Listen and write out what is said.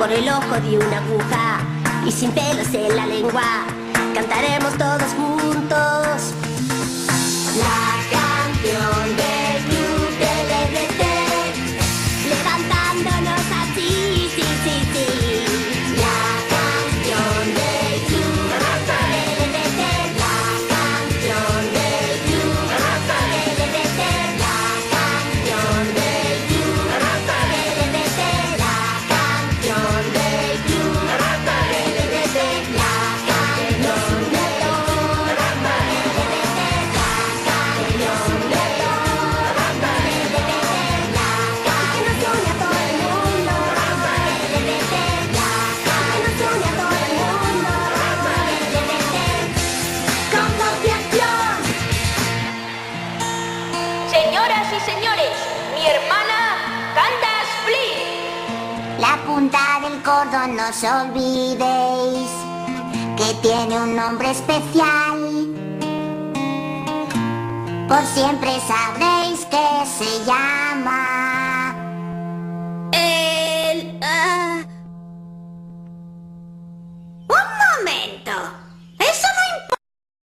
por el ojo de una aguja y sin pelos en la lengua, cantaremos todos juntos la canción del club del LBT, levantándonos así, sí, sí, sí. La canción del club del LBT, la canción del club del LBT, la canción del club del LBT, la canción del club del LBT, la canción del Señoras y señores, mi hermana Candace Flynn. La punta del cordón, no os olvidéis que tiene un nombre especial. Por siempre sabréis que se llama